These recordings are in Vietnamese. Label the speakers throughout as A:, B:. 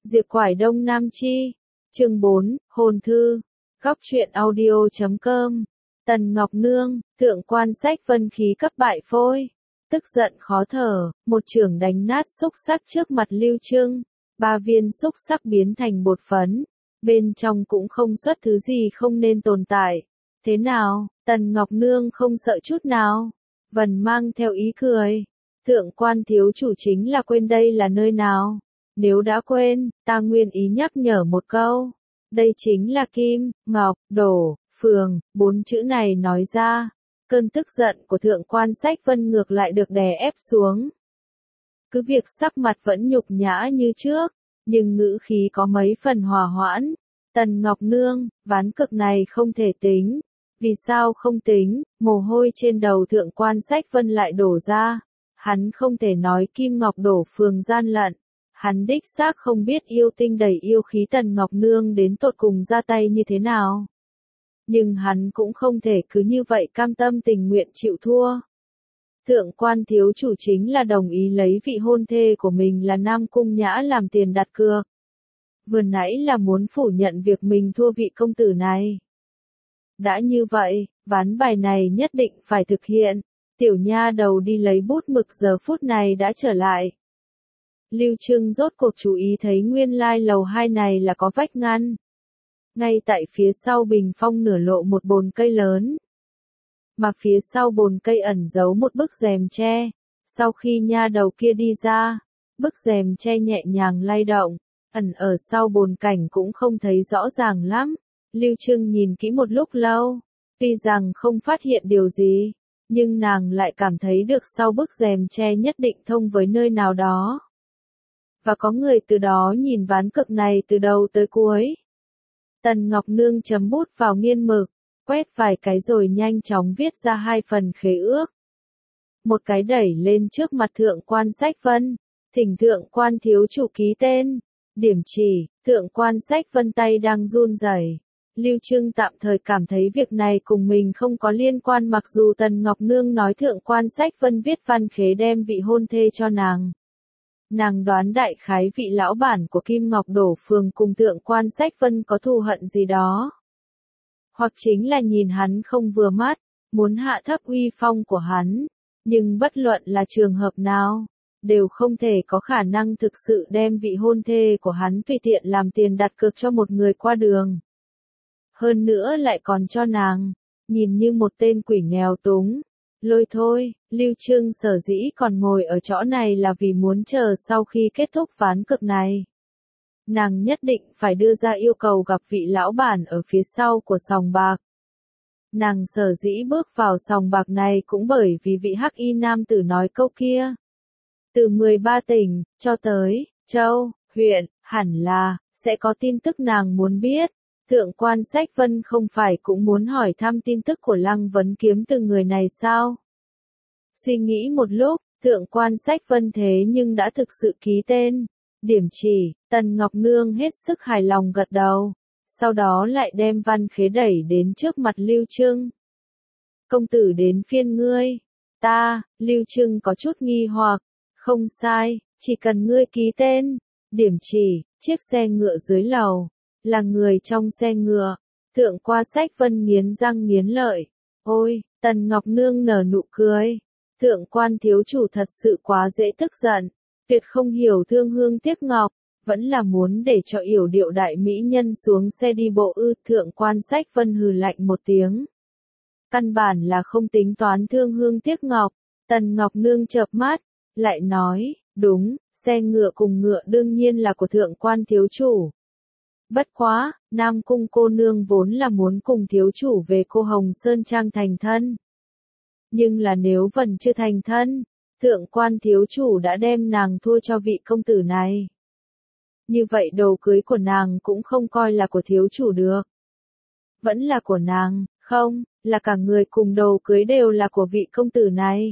A: Diệp Quải Đông Nam Chi. Chương 4, Hồn Thư. Góc truyện audio.com. Tần Ngọc Nương, thượng quan Sách Vân khí cấp bại phôi. Tức giận khó thở, một chưởng đánh nát xúc xắc trước mặt Lưu Trưng. 3 viên xúc xắc biến thành bột phấn. Bên trong cũng không xuất thứ gì không nên tồn tại. Thế nào, Tần Ngọc Nương không sợ chút nào. Vân mang theo ý cười. Thượng quan thiếu chủ chính là quên đây là nơi nào. Nếu đã quên, ta nguyên ý nhắc nhở một câu. Đây chính là Kim, Ngọc, Đổ, Phường, 4 chữ này nói ra. Cơn tức giận của thượng quan Sách Vân ngược lại được đè ép xuống. Cứ việc sắc mặt vẫn nhục nhã như trước, nhưng ngữ khí có mấy phần hòa hoãn. Tần Ngọc Nương, ván cực này không thể tính. Vì sao không tính, mồ hôi trên đầu thượng quan Sách Vân lại đổ ra. Hắn không thể nói Kim Ngọc Đổ Phường gian lận. Hắn đích xác không biết yêu tinh đầy yêu khí Tần Ngọc Nương đến tột cùng ra tay như thế nào. Nhưng hắn cũng không thể cứ như vậy cam tâm tình nguyện chịu thua. Thượng quan thiếu chủ chính là đồng ý lấy vị hôn thê của mình là Nam Cung Nhã làm tiền đặt cược. Vừa nãy là muốn phủ nhận việc mình thua vị công tử này. Đã như vậy, ván bài này nhất định phải thực hiện. Tiểu nha đầu đi lấy bút mực giờ phút này đã trở lại. Lưu Trưng rốt cuộc chú ý thấy nguyên lai lầu 2 này là có vách ngăn. Ngay tại phía sau bình phong nửa lộ một bồn cây lớn. Mà phía sau bồn cây ẩn giấu một bức rèm tre. Sau khi nha đầu kia đi ra, bức rèm tre nhẹ nhàng lay động, ẩn ở sau bồn cảnh cũng không thấy rõ ràng lắm. Lưu Trưng nhìn kỹ một lúc lâu, tuy rằng không phát hiện điều gì, nhưng nàng lại cảm thấy được sau bức rèm tre nhất định thông với nơi nào đó. Và có người từ đó nhìn ván cực này từ đầu tới cuối. Tần Ngọc Nương chấm bút vào nghiên mực, quét vài cái rồi nhanh chóng viết ra 2 phần khế ước. Một cái đẩy lên trước mặt thượng quan Sách Vân, thỉnh thượng quan thiếu chủ ký tên. Điểm chỉ, thượng quan Sách Vân tay đang run rẩy. Lưu Trưng tạm thời cảm thấy việc này cùng mình không có liên quan mặc dù Tần Ngọc Nương nói thượng quan Sách Vân viết văn khế đem vị hôn thê cho nàng. Nàng đoán đại khái vị lão bản của Kim Ngọc Đổ Phường cùng thượng quan Sách Vân có thù hận gì đó. Hoặc chính là nhìn hắn không vừa mắt, muốn hạ thấp uy phong của hắn. Nhưng bất luận là trường hợp nào, đều không thể có khả năng thực sự đem vị hôn thê của hắn tùy tiện làm tiền đặt cược cho một người qua đường. Hơn nữa lại còn cho nàng, nhìn như một tên quỷ nghèo túng. Lôi thôi, Lưu Trưng sở dĩ còn ngồi ở chỗ này là vì muốn chờ sau khi kết thúc ván cực này. Nàng nhất định phải đưa ra yêu cầu gặp vị lão bản ở phía sau của sòng bạc. Nàng sở dĩ bước vào sòng bạc này cũng bởi vì vị hắc y nam tử nói câu kia. Từ 13 tỉnh, cho tới, châu, huyện, hẳn là, sẽ có tin tức nàng muốn biết. Thượng quan Sách Vân không phải cũng muốn hỏi thăm tin tức của Lăng Vấn Kiếm từ người này sao? Suy nghĩ một lúc, thượng quan Sách Vân thế nhưng đã thực sự ký tên. Điểm chỉ, Tần Ngọc Nương hết sức hài lòng gật đầu. Sau đó lại đem văn khế đẩy đến trước mặt Lưu Trưng. Công tử đến phiên ngươi. Ta, Lưu Trưng có chút nghi hoặc. Không sai, chỉ cần ngươi ký tên. Điểm chỉ, chiếc xe ngựa dưới lầu. Là người trong xe ngựa. Thượng quan Sách Vân nghiến răng nghiến lợi. Ôi, Tần Ngọc Nương nở nụ cười. Thượng quan thiếu chủ thật sự quá dễ tức giận. Tuyệt không hiểu thương hương tiếc ngọc. Vẫn là muốn để cho yểu điệu đại mỹ nhân xuống xe đi bộ ư. Thượng quan Sách Vân hừ lạnh một tiếng. Căn bản là không tính toán thương hương tiếc ngọc. Tần Ngọc Nương chợp mắt, lại nói, đúng, xe ngựa cùng ngựa đương nhiên là của thượng quan thiếu chủ. Bất quá, Nam Cung cô nương vốn là muốn cùng thiếu chủ về Cô Hồng Sơn Trang thành thân. Nhưng là nếu vẫn chưa thành thân, thượng quan thiếu chủ đã đem nàng thua cho vị công tử này. Như vậy đồ cưới của nàng cũng không coi là của thiếu chủ được. Vẫn là của nàng, không, là cả người cùng đồ cưới đều là của vị công tử này.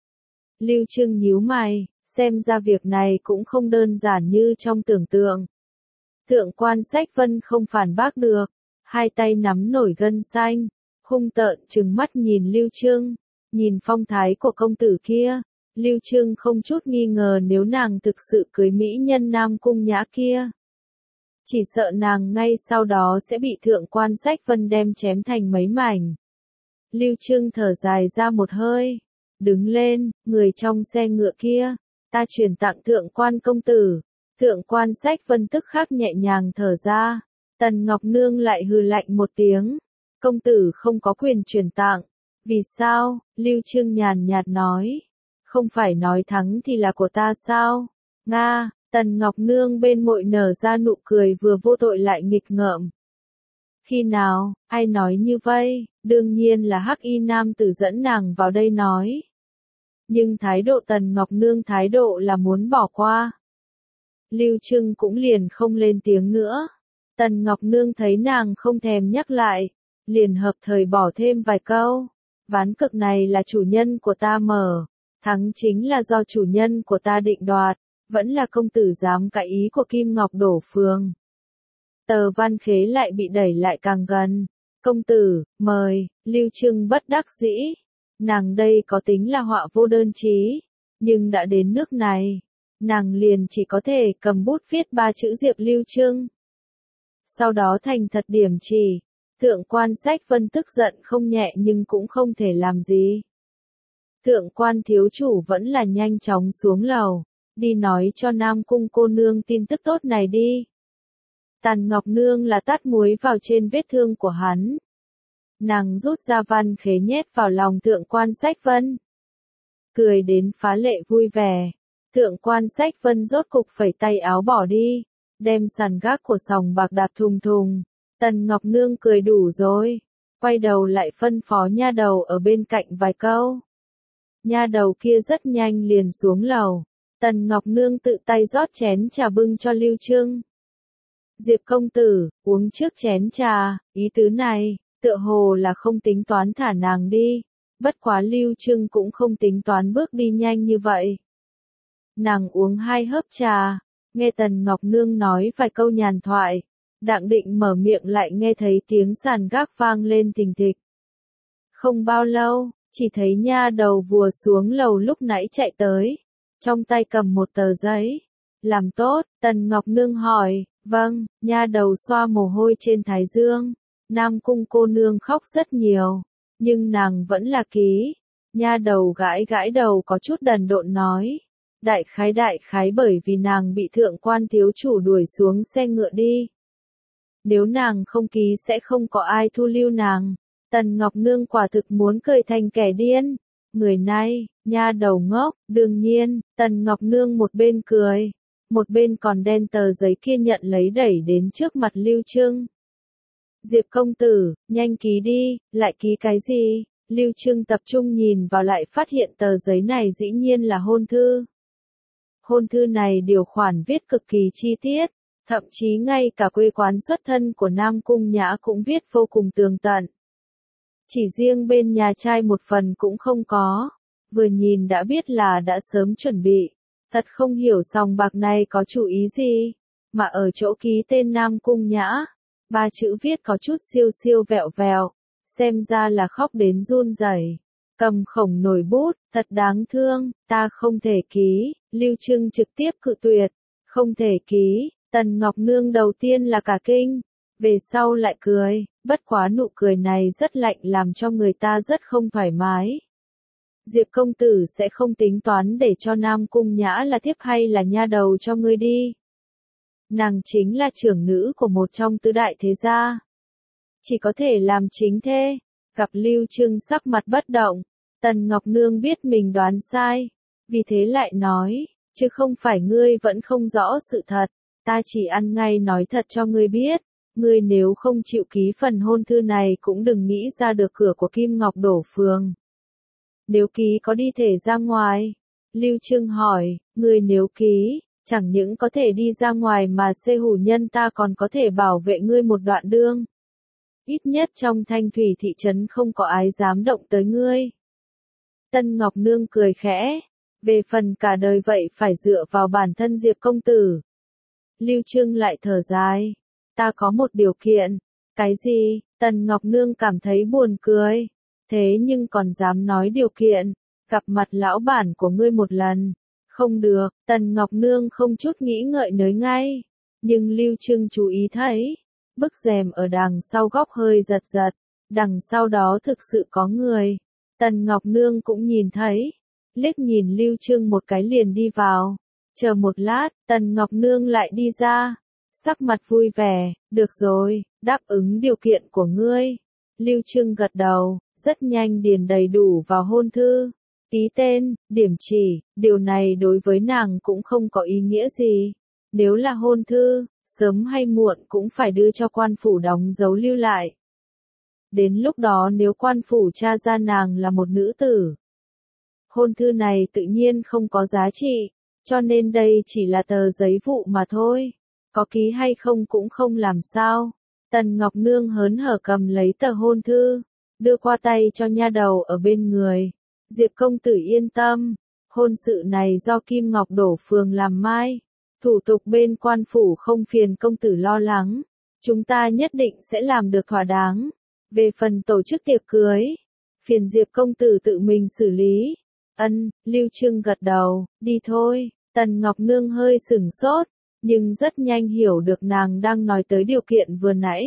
A: Lưu Trưng nhíu mày, xem ra việc này cũng không đơn giản như trong tưởng tượng. Thượng quan Sách Vân không phản bác được, 2 tay nắm nổi gân xanh, hung tợn trừng mắt nhìn Lưu Trưng, nhìn phong thái của công tử kia. Lưu Trưng không chút nghi ngờ nếu nàng thực sự cưới mỹ nhân Nam Cung Nhã kia, Chỉ sợ nàng ngay sau đó sẽ bị Thượng quan Sách Vân đem chém thành mấy mảnh. Lưu Trưng thở dài ra một hơi, đứng lên, người trong xe ngựa kia, ta truyền tặng Thượng quan công tử. Thượng quan Sách Vân tức khắc nhẹ nhàng thở ra. Tần Ngọc Nương lại hừ lạnh một tiếng, công tử không có quyền truyền tặng. Vì sao? Lưu Trưng nhàn nhạt nói, không phải nói thắng thì là của ta sao? Nga, Tần Ngọc Nương bên môi nở ra nụ cười vừa vô tội lại nghịch ngợm. Khi nào, ai nói như vậy? Đương nhiên là Hắc Y nam tử dẫn nàng vào đây nói. Nhưng thái độ Tần Ngọc Nương thái độ là muốn bỏ qua. Lưu Trưng cũng liền không lên tiếng nữa. Tần Ngọc Nương thấy nàng không thèm nhắc lại, liền hợp thời bỏ thêm vài câu. Ván cược này là chủ nhân của ta mở, thắng chính là do chủ nhân của ta định đoạt, vẫn là công tử dám cãi ý của Kim Ngọc Đổ Phường. Tờ Văn Khế lại bị đẩy lại càng gần. Công tử, mời. Lưu Trưng bất đắc dĩ. Nàng đây có tính là họa vô đơn chí, nhưng đã đến nước này, nàng liền chỉ có thể cầm bút viết 3 chữ Diệp Lưu Trưng. Sau đó thành thật điểm chỉ. Thượng quan Sách Vân tức giận không nhẹ nhưng cũng không thể làm gì. Thượng quan thiếu chủ vẫn là nhanh chóng xuống lầu, đi nói cho Nam Cung cô nương tin tức tốt này đi. Tần Ngọc Nương là tát muối vào trên vết thương của hắn. Nàng rút ra văn khế nhét vào lòng Thượng quan Sách Vân. Cười đến phá lệ vui vẻ. Thượng quan Sách Vân rốt cục phẩy tay áo bỏ đi, đem sàn gác của sòng bạc đạp thùng thùng. Tần Ngọc Nương cười đủ rồi, quay đầu lại phân phó nha đầu ở bên cạnh vài câu. Nha đầu kia rất nhanh liền xuống lầu. Tần Ngọc Nương tự tay rót chén trà bưng cho Lưu Trưng. Diệp công tử, uống trước chén trà, ý tứ này, tựa hồ là không tính toán thả nàng đi. Bất quá Lưu Trưng cũng không tính toán bước đi nhanh như vậy. Nàng uống 2 hớp trà, nghe Tần Ngọc Nương nói vài câu nhàn thoại. Đặng định mở miệng lại nghe thấy tiếng sàn gác vang lên thình thịch. Không bao lâu, chỉ thấy nha đầu vừa xuống lầu lúc nãy chạy tới, trong tay cầm một tờ giấy. Làm tốt, Tần Ngọc Nương hỏi, vâng, nha đầu xoa mồ hôi trên thái dương. Nam Cung cô nương khóc rất nhiều, nhưng nàng vẫn là ký. Nha đầu gãi gãi đầu có chút đần độn nói. Đại khái bởi vì nàng bị Thượng quan thiếu chủ đuổi xuống xe ngựa đi. Nếu nàng không ký sẽ không có ai thu lưu nàng. Tần Ngọc Nương quả thực muốn cười thành kẻ điên. Người này, nha đầu ngốc, đương nhiên, Tần Ngọc Nương một bên cười, một bên còn đen tờ giấy kia nhận lấy đẩy đến trước mặt Lưu Trưng. Diệp công tử, nhanh ký đi, lại ký cái gì? Lưu Trưng tập trung nhìn vào lại phát hiện tờ giấy này dĩ nhiên là hôn thư. Hôn thư này điều khoản viết cực kỳ chi tiết. Thậm chí ngay cả quê quán xuất thân của Nam Cung Nhã cũng viết vô cùng tường tận. Chỉ riêng bên nhà trai một phần cũng không có. Vừa nhìn đã biết là đã sớm chuẩn bị. Thật không hiểu sòng bạc này có chủ ý gì. Mà ở chỗ ký tên Nam Cung Nhã, 3 chữ viết có chút siêu siêu vẹo vẹo. Xem ra là khóc đến run rẩy. Cầm khổng nổi bút, thật đáng thương, ta không thể ký. Lưu Trưng trực tiếp cự tuyệt. Không thể ký. Tần Ngọc Nương đầu tiên là cả kinh, về sau lại cười, bất quá nụ cười này rất lạnh làm cho người ta rất không thoải mái. Diệp công tử sẽ không tính toán để cho Nam Cung Nhã là thiếp hay là nha đầu cho ngươi đi. Nàng chính là trưởng nữ của một trong tứ đại thế gia. Chỉ có thể làm chính thê. Gặp Lưu Trưng sắc mặt bất động, Tần Ngọc Nương biết mình đoán sai, vì thế lại nói, chứ không phải ngươi vẫn không rõ sự thật. Ta chỉ ăn ngay nói thật cho ngươi biết, ngươi nếu không chịu ký phần hôn thư này cũng đừng nghĩ ra được cửa của Kim Ngọc Đổ Phường. Nếu ký có đi thể ra ngoài? Lưu Trưng hỏi, ngươi nếu ký, chẳng những có thể đi ra ngoài mà xê hủ nhân ta còn có thể bảo vệ ngươi một đoạn đường. Ít nhất trong Thanh Thủy thị trấn không có ai dám động tới ngươi. Tân Ngọc Nương cười khẽ, về phần cả đời vậy phải dựa vào bản thân Diệp công tử. Lưu Trưng lại thở dài. Ta có một điều kiện. Cái gì? Tần Ngọc Nương cảm thấy buồn cười. Thế nhưng còn dám nói điều kiện. Gặp mặt lão bản của ngươi một lần. Không được. Tần Ngọc Nương không chút nghĩ ngợi nói ngay. Nhưng Lưu Trưng chú ý thấy, bức rèm ở đằng sau góc hơi giật giật, đằng sau đó thực sự có người. Tần Ngọc Nương cũng nhìn thấy, liếc nhìn Lưu Trưng một cái liền đi vào. Chờ một lát, Tần Ngọc Nương lại đi ra, sắc mặt vui vẻ, được rồi, đáp ứng điều kiện của ngươi. Lưu Trưng gật đầu, rất nhanh điền đầy đủ vào hôn thư, ký tên, điểm chỉ, điều này đối với nàng cũng không có ý nghĩa gì. Nếu là hôn thư, sớm hay muộn cũng phải đưa cho quan phủ đóng dấu lưu lại. Đến lúc đó nếu quan phủ tra ra nàng là một nữ tử, hôn thư này tự nhiên không có giá trị, cho nên đây chỉ là tờ giấy vụ mà thôi. Có ký hay không cũng không làm sao. Tần Ngọc Nương hớn hở cầm lấy tờ hôn thư, đưa qua tay cho nha đầu ở bên người. Diệp công tử yên tâm, hôn sự này do Kim Ngọc Đổ phường làm mai. Thủ tục bên quan phủ không phiền công tử lo lắng. Chúng ta nhất định sẽ làm được thỏa đáng. Về phần tổ chức tiệc cưới, phiền Diệp công tử tự mình xử lý. Ân, Lưu Trưng gật đầu, đi thôi. Tần Ngọc Nương hơi sửng sốt, nhưng rất nhanh hiểu được nàng đang nói tới điều kiện vừa nãy.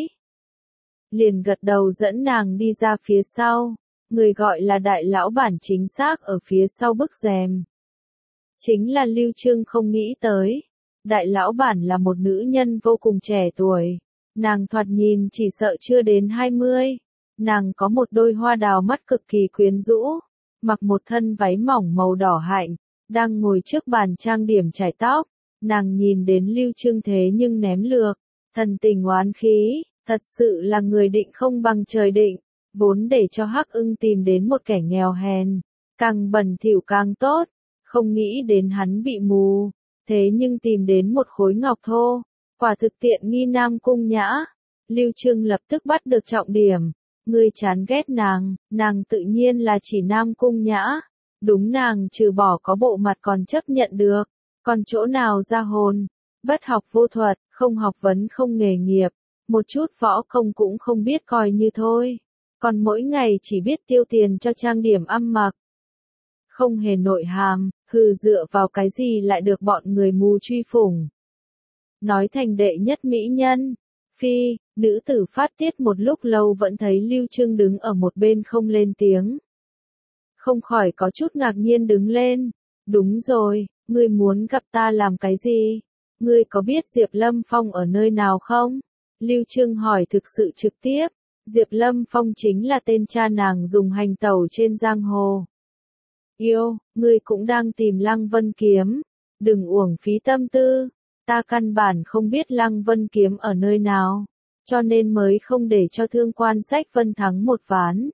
A: Liền gật đầu dẫn nàng đi ra phía sau, người gọi là đại lão bản chính xác ở phía sau bức rèm. Chính là Lưu Trưng không nghĩ tới. Đại lão bản là một nữ nhân vô cùng trẻ tuổi. Nàng thoạt nhìn chỉ sợ chưa đến 20. Nàng có một đôi hoa đào mắt cực kỳ quyến rũ, mặc một thân váy mỏng màu đỏ hạnh, đang ngồi trước bàn trang điểm chải tóc. Nàng nhìn đến Lưu Trưng thế nhưng ném lược, thần tình oán khí, thật sự là người định không bằng trời định, vốn để cho Hắc Ưng tìm đến một kẻ nghèo hèn, càng bẩn thỉu càng tốt, không nghĩ đến hắn bị mù, thế nhưng tìm đến một khối ngọc thô, quả thực tiện nghi Nam Cung Nhã. Lưu Trưng lập tức bắt được trọng điểm, ngươi chán ghét nàng tự nhiên là chỉ Nam Cung Nhã, đúng nàng trừ bỏ có bộ mặt còn chấp nhận được. Còn chỗ nào ra hồn, bất học vô thuật, không học vấn không nghề nghiệp, một chút võ công cũng không biết coi như thôi. Còn mỗi ngày chỉ biết tiêu tiền cho trang điểm ăn mặc. Không hề nội hàm, dựa vào cái gì lại được bọn người mù truy phủng. Nói thành đệ nhất mỹ nhân, phi, nữ tử phát tiết một lúc lâu vẫn thấy Lưu Trưng đứng ở một bên không lên tiếng. Không khỏi có chút ngạc nhiên đứng lên, đúng rồi. Ngươi muốn gặp ta làm cái gì? Ngươi có biết Diệp Lâm Phong ở nơi nào không? Lưu Trưng hỏi thực sự trực tiếp. Diệp Lâm Phong chính là tên cha nàng dùng hành tẩu trên giang hồ. Yêu, ngươi cũng đang tìm Lăng Vân Kiếm. Đừng uổng phí tâm tư. Ta căn bản không biết Lăng Vân Kiếm ở nơi nào. Cho nên mới không để cho Thương Quan Sách Vân thắng một ván.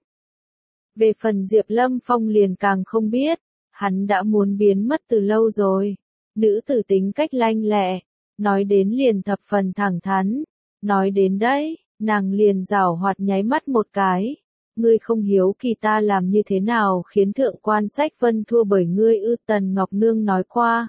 A: Về phần Diệp Lâm Phong liền càng không biết. Hắn đã muốn biến mất từ lâu rồi. Nữ tử tính cách lanh lẹ, nói đến liền thập phần thẳng thắn. Nói đến đấy, nàng liền giảo hoạt nháy mắt một cái. Ngươi không hiếu kỳ ta làm như thế nào khiến Thượng Quan Sách Vân thua bởi ngươi ư? Tần Ngọc Nương nói qua.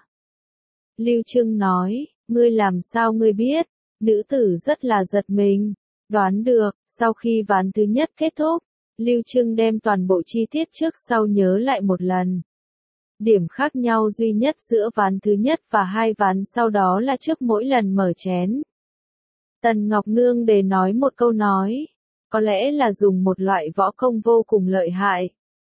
A: Lưu Trưng nói, ngươi làm sao ngươi biết? Nữ tử rất là giật mình. Đoán được, sau khi ván thứ nhất kết thúc, Lưu Trưng đem toàn bộ chi tiết trước sau nhớ lại một lần. Điểm khác nhau duy nhất giữa ván thứ nhất và hai ván sau đó là trước mỗi lần mở chén. Tần Ngọc Nương để nói một câu nói, có lẽ là dùng một loại võ công vô cùng lợi hại.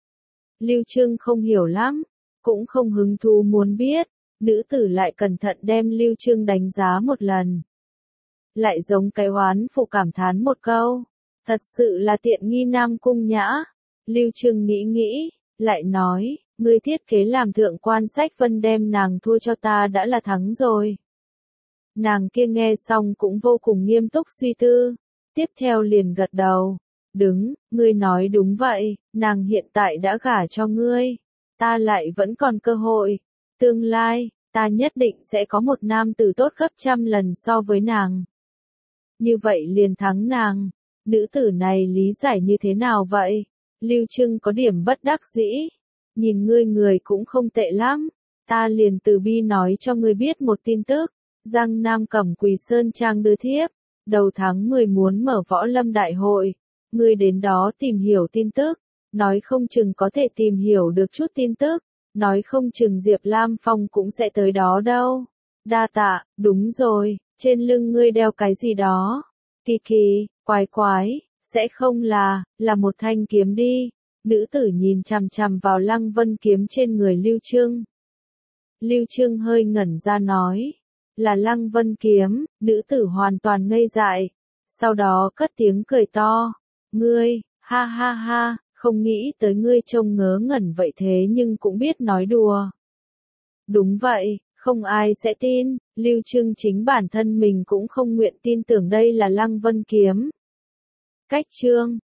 A: Lưu Trưng không hiểu lắm, cũng không hứng thú muốn biết, nữ tử lại cẩn thận đem Lưu Trưng đánh giá một lần. Lại giống cái oán phụ cảm thán một câu, thật sự là tiện nghi Nam Cung Nhã. Lưu Trưng nghĩ, lại nói, ngươi thiết kế làm Thượng Quan Sách Vân đem nàng thua cho ta đã là thắng rồi. Nàng kia nghe xong cũng vô cùng nghiêm túc suy tư, tiếp theo liền gật đầu. Ngươi nói đúng vậy, nàng hiện tại đã gả cho ngươi, ta lại vẫn còn cơ hội. Tương lai, ta nhất định sẽ có một nam tử tốt gấp trăm lần so với nàng. Như vậy liền thắng nàng. Nữ tử này lý giải như thế nào vậy? Lưu Trưng có điểm bất đắc dĩ. Nhìn ngươi người cũng không tệ lắm. Ta liền từ bi nói cho ngươi biết một tin tức. Giang Nam Cẩm Quỳ Sơn Trang đưa thiếp. Đầu tháng 10 muốn mở võ lâm đại hội. Ngươi đến đó tìm hiểu tin tức. Nói không chừng có thể tìm hiểu được chút tin tức. Nói không chừng Diệp Lam Phong cũng sẽ tới đó đâu. Đa tạ, đúng rồi, Trên lưng ngươi đeo cái gì đó? Kỳ kỳ, quái quái, sẽ không là một thanh kiếm đi. Nữ tử nhìn chằm chằm vào Lăng Vân kiếm trên người Lưu Trương. Lưu Trương hơi ngẩn ra nói, là Lăng Vân kiếm. Nữ tử hoàn toàn ngây dại, sau đó cất tiếng cười to, ngươi, ha ha ha, không nghĩ tới ngươi trông ngớ ngẩn vậy thế nhưng cũng biết nói đùa. Đúng vậy, không ai sẽ tin, Lưu Trương chính bản thân mình cũng không nguyện tin tưởng đây là Lăng Vân kiếm. Cách chương